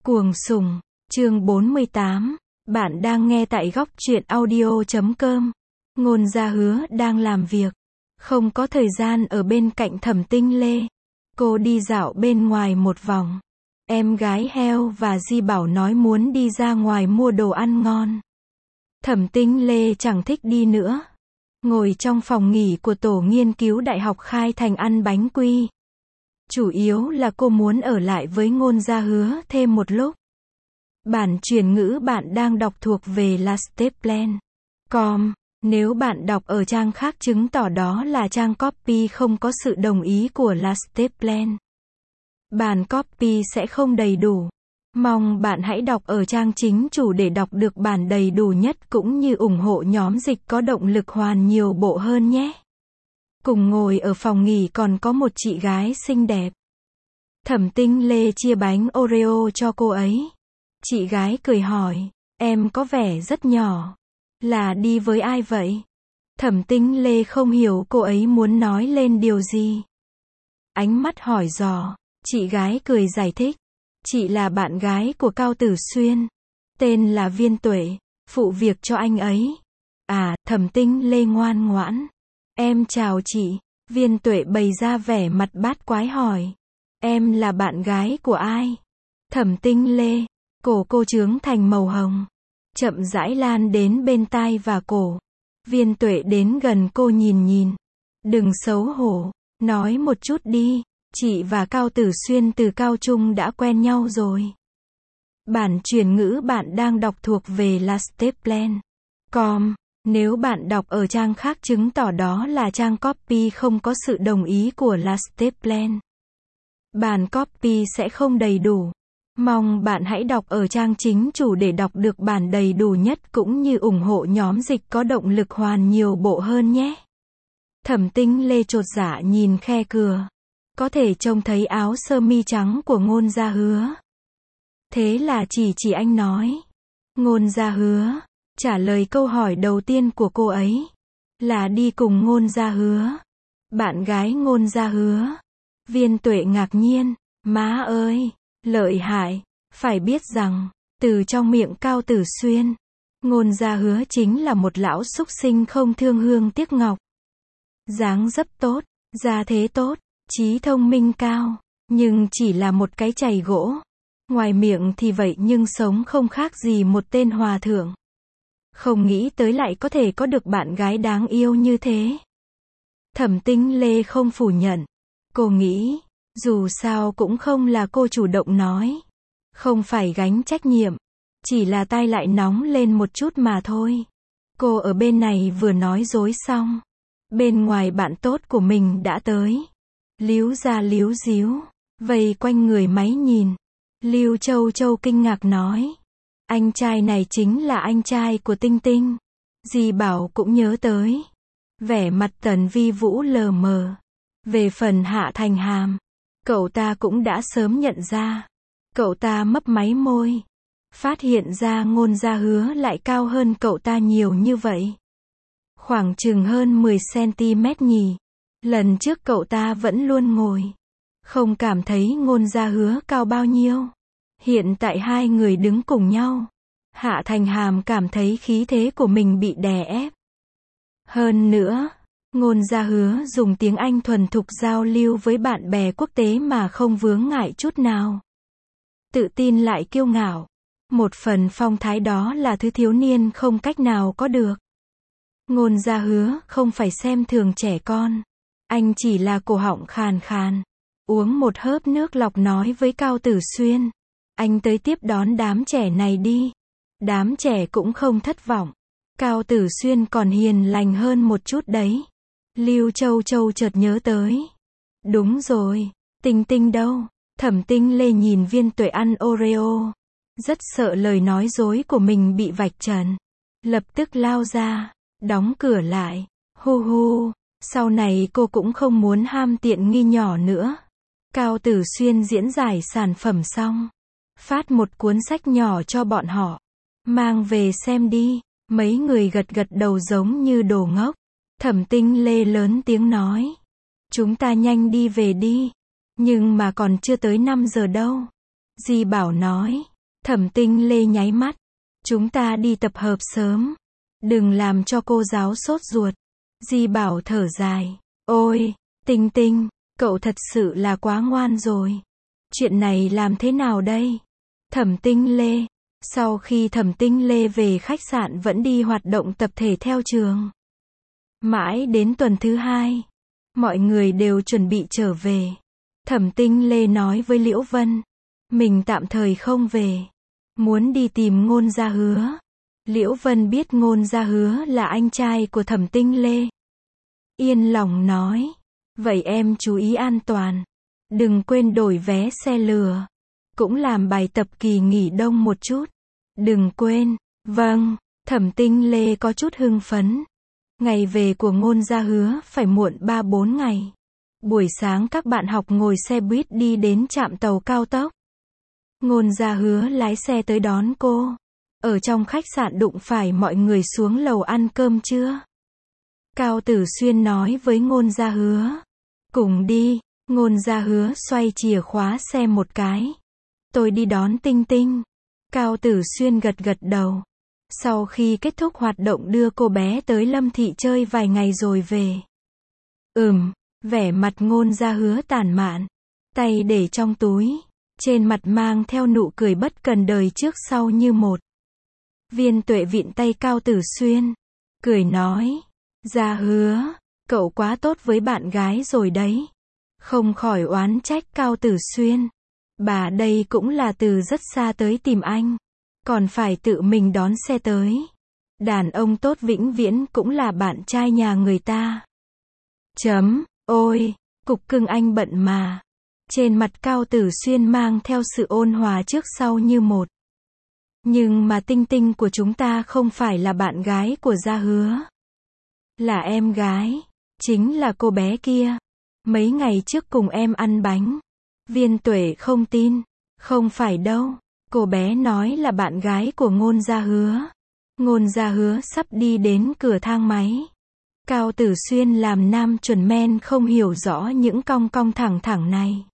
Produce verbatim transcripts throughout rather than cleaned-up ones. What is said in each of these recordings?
Cuồng sùng, chương bốn mươi tám. Bạn đang nghe tại góc truyện audio chấm com. Ngôn Gia Hứa đang làm việc, không có thời gian ở bên cạnh Thẩm Tinh Lê. Cô đi dạo bên ngoài một vòng. Em gái Heo và Di Bảo nói muốn đi ra ngoài mua đồ ăn ngon. Thẩm Tinh Lê chẳng thích đi nữa. Ngồi trong phòng nghỉ của tổ nghiên cứu Đại học Khai Thành ăn bánh quy. Chủ yếu là cô muốn ở lại với Ngôn Gia Hứa thêm một lúc. Bản chuyển ngữ bạn đang đọc thuộc về lasteplan chấm com. Nếu bạn đọc ở trang khác chứng tỏ đó là trang copy không có sự đồng ý của lasteplan. Bản copy sẽ không đầy đủ. Mong bạn hãy đọc ở trang chính chủ để đọc được bản đầy đủ nhất cũng như ủng hộ nhóm dịch có động lực hoàn nhiều bộ hơn nhé. Cùng ngồi ở phòng nghỉ còn có một chị gái xinh đẹp. Thẩm Tinh Lê chia bánh Oreo cho cô ấy. Chị gái cười hỏi, em có vẻ rất nhỏ. Là đi với ai vậy? Thẩm Tinh Lê không hiểu cô ấy muốn nói lên điều gì. Ánh mắt hỏi dò, chị gái cười giải thích. Chị là bạn gái của Cao Tử Xuyên. Tên là Viên Tuệ, phụ việc cho anh ấy. À, Thẩm Tinh Lê ngoan ngoãn. Em chào chị. Viên Tuệ bày ra vẻ mặt bát quái hỏi. Em là bạn gái của ai? Thẩm Tinh Lê. Cổ cô trướng thành màu hồng. Chậm rãi lan đến bên tai và cổ. Viên Tuệ đến gần cô nhìn nhìn. Đừng xấu hổ. Nói một chút đi. Chị và Cao Tử Xuyên từ cao trung đã quen nhau rồi. Bản chuyển ngữ bạn đang đọc thuộc về lasteplan chấm com. Nếu bạn đọc ở trang khác chứng tỏ đó là trang copy không có sự đồng ý của lasteplan. Bản copy sẽ không đầy đủ. Mong bạn hãy đọc ở trang chính chủ để đọc được bản đầy đủ nhất cũng như ủng hộ nhóm dịch có động lực hoàn nhiều bộ hơn nhé. Thẩm Tinh Lê chột dạ nhìn khe cửa. Có thể trông thấy áo sơ mi trắng của Ngôn Gia Hứa. Thế là chỉ chỉ anh nói. Ngôn Gia Hứa. Trả lời câu hỏi đầu tiên của cô ấy. Là đi cùng Ngôn Gia Hứa. Bạn gái Ngôn Gia Hứa. Viên Tuệ ngạc nhiên. Má ơi. Lợi hại. Phải biết rằng. Từ trong miệng Cao Tử Xuyên. Ngôn Gia Hứa chính là một lão súc sinh không thương hương tiếc ngọc. Dáng dấp tốt. Gia thế tốt. Trí thông minh cao. Nhưng chỉ là một cái chày gỗ. Ngoài miệng thì vậy nhưng sống không khác gì một tên hòa thượng. Không nghĩ tới lại có thể có được bạn gái đáng yêu như thế. Thẩm Tinh Lê không phủ nhận. Cô nghĩ, dù sao cũng không là cô chủ động nói. Không phải gánh trách nhiệm. Chỉ là tai lại nóng lên một chút mà thôi. Cô ở bên này vừa nói dối xong. Bên ngoài bạn tốt của mình đã tới. Líu ra líu díu. Vây quanh người máy nhìn. Lưu Châu Châu kinh ngạc nói. Anh trai này chính là anh trai của Tinh Tinh. Di Bảo cũng nhớ tới. Vẻ mặt Tần Vi Vũ lờ mờ. Về phần Hạ Thành Hàm. Cậu ta cũng đã sớm nhận ra. Cậu ta mấp máy môi. Phát hiện ra Ngôn Gia Hứa lại cao hơn cậu ta nhiều như vậy. Khoảng chừng hơn mười xăng-ti-mét nhỉ. Lần trước cậu ta vẫn luôn ngồi. Không cảm thấy Ngôn Gia Hứa cao bao nhiêu. Hiện tại hai người đứng cùng nhau. Hạ Thành Hàm cảm thấy khí thế của mình bị đè ép. Hơn nữa, Ngôn Gia Hứa dùng tiếng Anh thuần thục giao lưu với bạn bè quốc tế mà không vướng ngại chút nào. Tự tin lại kiêu ngạo. Một phần phong thái đó là thứ thiếu niên không cách nào có được. Ngôn Gia Hứa không phải xem thường trẻ con. Anh chỉ là cổ họng khàn khàn. Uống một hớp nước lọc nói với Cao Tử Xuyên. Anh tới tiếp đón đám trẻ này đi. Đám trẻ cũng không thất vọng. Cao Tử Xuyên còn hiền lành hơn một chút đấy. Lưu Châu Châu chợt nhớ tới. Đúng rồi. Tinh Tinh đâu? Thẩm Tinh Lê nhìn Viên Tuệ ăn Oreo. Rất sợ lời nói dối của mình bị vạch trần. Lập tức lao ra. Đóng cửa lại. Hu hu. Sau này cô cũng không muốn ham tiện nghi nhỏ nữa. Cao Tử Xuyên diễn giải sản phẩm xong. Phát một cuốn sách nhỏ cho bọn họ. Mang về xem đi. Mấy người gật gật đầu giống như đồ ngốc. Thẩm Tinh Lê lớn tiếng nói. Chúng ta nhanh đi về đi. Nhưng mà còn chưa tới năm giờ đâu. Di Bảo nói. Thẩm Tinh Lê nháy mắt. Chúng ta đi tập hợp sớm. Đừng làm cho cô giáo sốt ruột. Di Bảo thở dài. Ôi, Tinh Tinh, cậu thật sự là quá ngoan rồi. Chuyện này làm thế nào đây? Thẩm Tinh Lê. Sau khi Thẩm Tinh Lê về khách sạn vẫn đi hoạt động tập thể theo trường. Mãi đến tuần thứ hai, mọi người đều chuẩn bị trở về. Thẩm Tinh Lê nói với Liễu Vân, mình tạm thời không về, muốn đi tìm Ngôn Gia Hứa. Liễu Vân biết Ngôn Gia Hứa là anh trai của Thẩm Tinh Lê. Yên lòng nói, vậy em chú ý an toàn, đừng quên đổi vé xe lừa, cũng làm bài tập kỳ nghỉ đông một chút. Đừng quên. Vâng. Thẩm Tinh Lê có chút hưng phấn. Ngày về của Ngôn Gia Hứa phải muộn ba bốn ngày. Buổi sáng các bạn học ngồi xe buýt đi đến trạm tàu cao tốc. Ngôn Gia Hứa lái xe tới đón cô. Ở trong khách sạn đụng phải mọi người xuống lầu ăn cơm trưa. Cao Tử Xuyên nói với Ngôn Gia Hứa, cùng đi. Ngôn Gia Hứa xoay chìa khóa xe một cái. Tôi đi đón Tinh Tinh. Cao Tử Xuyên gật gật đầu. Sau khi kết thúc hoạt động đưa cô bé tới Lâm Thị chơi vài ngày rồi về. Ừm, vẻ mặt Ngôn Gia Hứa tản mạn, tay để trong túi, trên mặt mang theo nụ cười bất cần đời trước sau như một. Viên Tuệ vịn tay Cao Tử Xuyên, cười nói, Gia Hứa, cậu quá tốt với bạn gái rồi đấy. Không khỏi oán trách Cao Tử Xuyên. Bà đây cũng là từ rất xa tới tìm anh, còn phải tự mình đón xe tới. Đàn ông tốt vĩnh viễn cũng là bạn trai nhà người ta. Chấm, ôi, cục cưng anh bận mà. Trên mặt Cao Tử Xuyên mang theo sự ôn hòa trước sau như một. Nhưng mà Tinh Tinh của chúng ta không phải là bạn gái của Gia Hứa. Là em gái, chính là cô bé kia. Mấy ngày trước cùng em ăn bánh. Viên Tuệ không tin. Không phải đâu. Cô bé nói là bạn gái của Ngôn Gia Hứa. Ngôn Gia Hứa sắp đi đến cửa thang máy. Cao Tử Xuyên làm nam chuẩn men không hiểu rõ những cong cong thẳng thẳng này.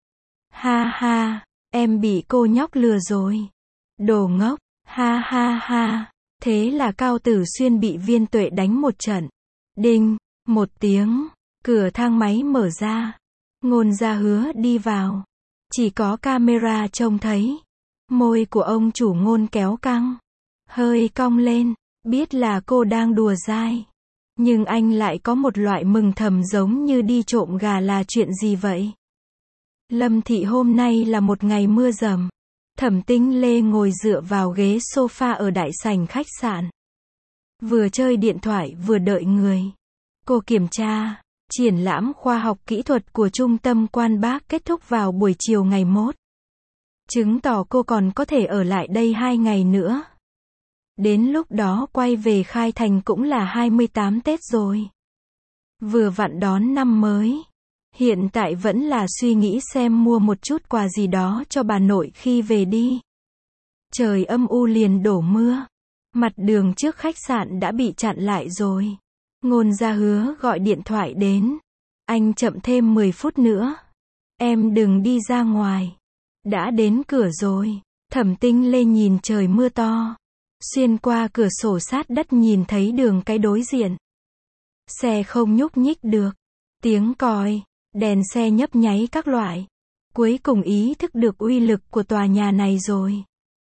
Ha ha, em bị cô nhóc lừa rồi. Đồ ngốc, ha ha ha. Thế là Cao Tử Xuyên bị Viên Tuệ đánh một trận. Đinh, một tiếng, cửa thang máy mở ra. Ngôn Gia Hứa đi vào. Chỉ có camera trông thấy. Môi của ông chủ Ngôn kéo căng, hơi cong lên, biết là cô đang đùa dai. Nhưng anh lại có một loại mừng thầm giống như đi trộm gà là chuyện gì vậy. Lâm Thị hôm nay là một ngày mưa rầm. Thẩm Tinh Lê ngồi dựa vào ghế sofa ở đại sảnh khách sạn. Vừa chơi điện thoại vừa đợi người. Cô kiểm tra, triển lãm khoa học kỹ thuật của Trung tâm Quan Bác kết thúc vào buổi chiều ngày mốt. Chứng tỏ cô còn có thể ở lại đây hai ngày nữa. Đến lúc đó quay về Khai Thành cũng là hai mươi tám Tết rồi. Vừa vặn đón năm mới. Hiện tại vẫn là suy nghĩ xem mua một chút quà gì đó cho bà nội khi về đi. Trời âm u liền đổ mưa. Mặt đường trước khách sạn đã bị chặn lại rồi. Ngôn Gia Hứa gọi điện thoại đến. Anh chậm thêm mười phút nữa. Em đừng đi ra ngoài. Đã đến cửa rồi. Thẩm Tinh Lê nhìn trời mưa to. Xuyên qua cửa sổ sát đất nhìn thấy đường cái đối diện. Xe không nhúc nhích được. Tiếng còi, đèn xe nhấp nháy các loại. Cuối cùng ý thức được uy lực của tòa nhà này rồi.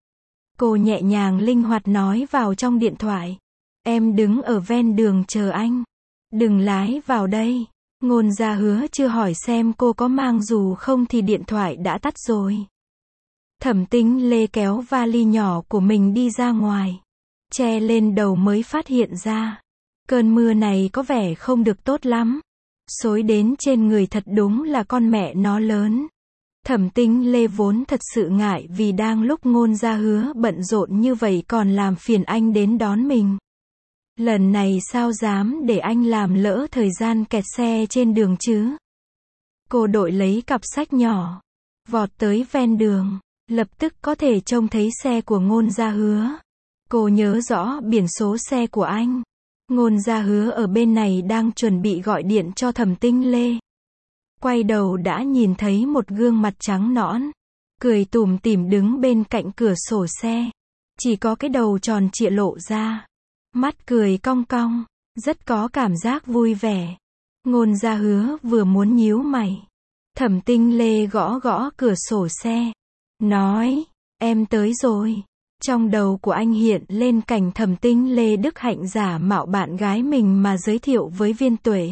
Cô nhẹ nhàng linh hoạt nói vào trong điện thoại. Em đứng ở ven đường chờ anh. Đừng lái vào đây. Ngôn Gia Hứa chưa hỏi xem cô có mang dù không thì điện thoại đã tắt rồi. Thẩm Tinh Lê kéo vali nhỏ của mình đi ra ngoài. Che lên đầu mới phát hiện ra. Cơn mưa này có vẻ không được tốt lắm. Xối đến trên người thật đúng là con mẹ nó lớn. Thẩm Tinh Lê vốn thật sự ngại vì đang lúc Ngôn Gia Hứa bận rộn như vậy còn làm phiền anh đến đón mình. Lần này sao dám để anh làm lỡ thời gian kẹt xe trên đường chứ. Cô đội lấy cặp sách nhỏ. Vọt tới ven đường. Lập tức có thể trông thấy xe của Ngôn Gia Hứa. Cô nhớ rõ biển số xe của anh. Ngôn Gia Hứa ở bên này đang chuẩn bị gọi điện cho Thẩm Tinh Lê. Quay đầu đã nhìn thấy một gương mặt trắng nõn, cười tủm tỉm đứng bên cạnh cửa sổ xe. Chỉ có cái đầu tròn trịa lộ ra. Mắt cười cong cong, rất có cảm giác vui vẻ. Ngôn Gia Hứa vừa muốn nhíu mày. Thẩm Tinh Lê gõ gõ cửa sổ xe. Nói, em tới rồi. Trong đầu của anh hiện lên cảnh Thẩm Tinh Lê Đức Hạnh giả mạo bạn gái mình mà giới thiệu với Viên Tuệ.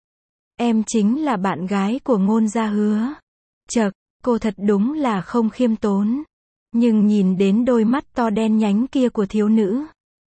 Em chính là bạn gái của Ngôn Gia Hứa. Chậc, cô thật đúng là không khiêm tốn. Nhưng nhìn đến đôi mắt to đen nhánh kia của thiếu nữ.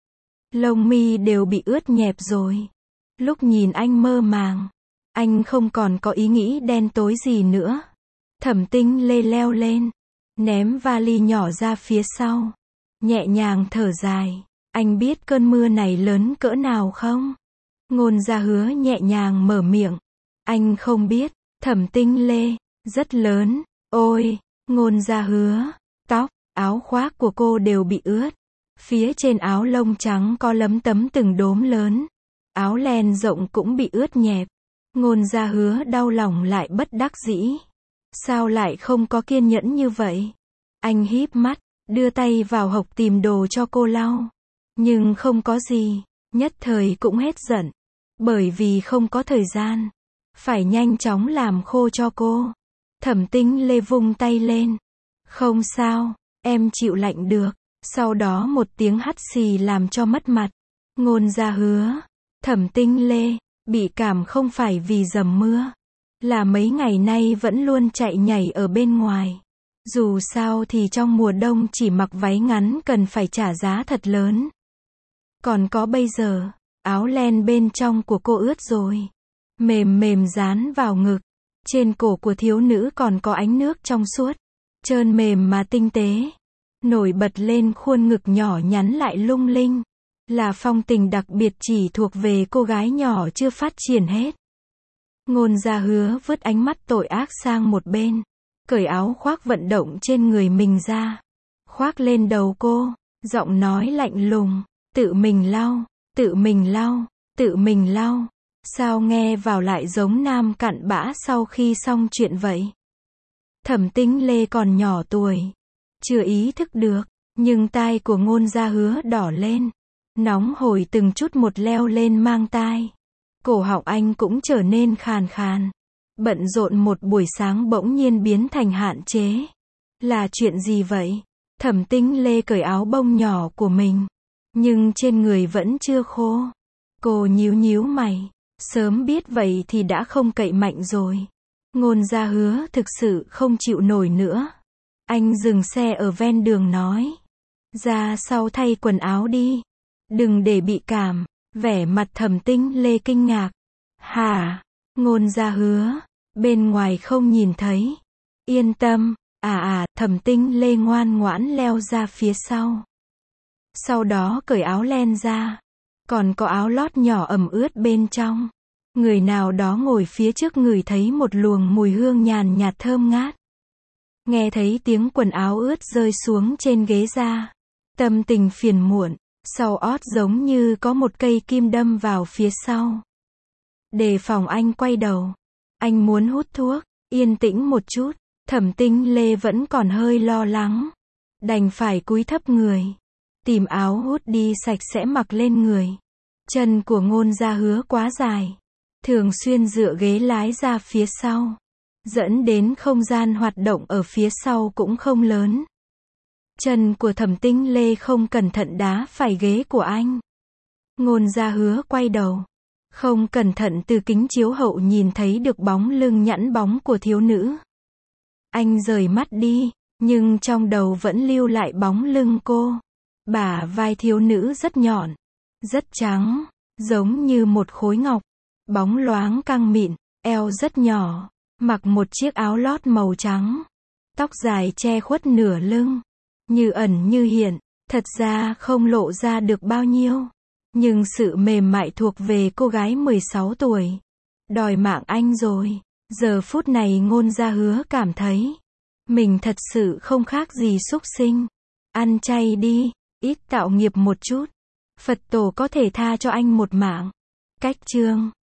Lông mi đều bị ướt nhẹp rồi. Lúc nhìn anh mơ màng. Anh không còn có ý nghĩ đen tối gì nữa. Thẩm Tinh Lê leo lên. Ném vali nhỏ ra phía sau. Nhẹ nhàng thở dài. Anh biết cơn mưa này lớn cỡ nào không? Ngôn Gia Hứa nhẹ nhàng mở miệng. Anh không biết. Thẩm Tinh Lê. Rất lớn. Ôi, Ngôn Gia Hứa. Tóc, áo khoác của cô đều bị ướt. Phía trên áo lông trắng có lấm tấm từng đốm lớn. Áo len rộng cũng bị ướt nhẹp. Ngôn Gia Hứa đau lòng lại bất đắc dĩ. Sao lại không có kiên nhẫn như vậy? Anh híp mắt, đưa tay vào hộc tìm đồ cho cô lau. Nhưng không có gì, nhất thời cũng hết giận. Bởi vì không có thời gian. Phải nhanh chóng làm khô cho cô. Thẩm Tinh Lê vung tay lên. Không sao, em chịu lạnh được. Sau đó một tiếng hắt xì làm cho mất mặt. Ngôn Gia Hứa. Thẩm Tinh Lê. Bị cảm không phải vì dầm mưa. Là mấy ngày nay vẫn luôn chạy nhảy ở bên ngoài. Dù sao thì trong mùa đông chỉ mặc váy ngắn cần phải trả giá thật lớn. Còn có bây giờ, áo len bên trong của cô ướt rồi. Mềm mềm dán vào ngực. Trên cổ của thiếu nữ còn có ánh nước trong suốt. Trơn mềm mà tinh tế. Nổi bật lên khuôn ngực nhỏ nhắn lại lung linh. Là phong tình đặc biệt chỉ thuộc về cô gái nhỏ chưa phát triển hết. Ngôn Gia Hứa vứt ánh mắt tội ác sang một bên. Cởi áo khoác vận động trên người mình ra. Khoác lên đầu cô. Giọng nói lạnh lùng. Tự mình lau. Tự mình lau. Tự mình lau. Sao nghe vào lại giống nam cặn bã sau khi xong chuyện vậy? Thẩm Tinh Lê còn nhỏ tuổi. Chưa ý thức được. Nhưng tai của Ngôn Gia Hứa đỏ lên. Nóng hổi từng chút một leo lên mang tai. Cổ họng anh cũng trở nên khàn khàn. Bận rộn một buổi sáng bỗng nhiên biến thành hạn chế. Là chuyện gì vậy? Thẩm Tinh Lê cởi áo bông nhỏ của mình. Nhưng trên người vẫn chưa khô. Cô nhíu nhíu mày. Sớm biết vậy thì đã không cậy mạnh rồi. Ngôn Gia Hứa thực sự không chịu nổi nữa. Anh dừng xe ở ven đường nói. Ra sau thay quần áo đi. Đừng để bị cảm. Vẻ mặt Thẩm Tinh Lê kinh ngạc. Hả? Ngôn Gia Hứa. Bên ngoài không nhìn thấy. Yên tâm. À à, Thẩm Tinh Lê ngoan ngoãn leo ra phía sau. Sau đó cởi áo len ra. Còn có áo lót nhỏ ẩm ướt bên trong. Người nào đó ngồi phía trước ngửi thấy một luồng mùi hương nhàn nhạt thơm ngát. Nghe thấy tiếng quần áo ướt rơi xuống trên ghế da. Tâm tình phiền muộn. Sau ót giống như có một cây kim đâm vào phía sau. Đề phòng anh quay đầu. Anh muốn hút thuốc. Yên tĩnh một chút. Thẩm Tinh Lê vẫn còn hơi lo lắng. Đành phải cúi thấp người. Tìm áo hút đi sạch sẽ mặc lên người. Chân của Ngôn Gia Hứa quá dài. Thường xuyên dựa ghế lái ra phía sau. Dẫn đến không gian hoạt động ở phía sau cũng không lớn. Chân của Thẩm Tinh Lê không cẩn thận đá phải ghế của anh. Ngôn Gia Hứa quay đầu. Không cẩn thận từ kính chiếu hậu nhìn thấy được bóng lưng nhẵn bóng của thiếu nữ. Anh rời mắt đi, nhưng trong đầu vẫn lưu lại bóng lưng cô. Bả vai thiếu nữ rất nhọn, rất trắng, giống như một khối ngọc. Bóng loáng căng mịn, eo rất nhỏ, mặc một chiếc áo lót màu trắng. Tóc dài che khuất nửa lưng, như ẩn như hiện, thật ra không lộ ra được bao nhiêu. Nhưng sự mềm mại thuộc về cô gái mười sáu tuổi. Đòi mạng anh rồi. Giờ phút này Ngôn Gia Hứa cảm thấy mình thật sự không khác gì súc sinh. Ăn chay đi, ít tạo nghiệp một chút. Phật tổ có thể tha cho anh một mạng. Cách chương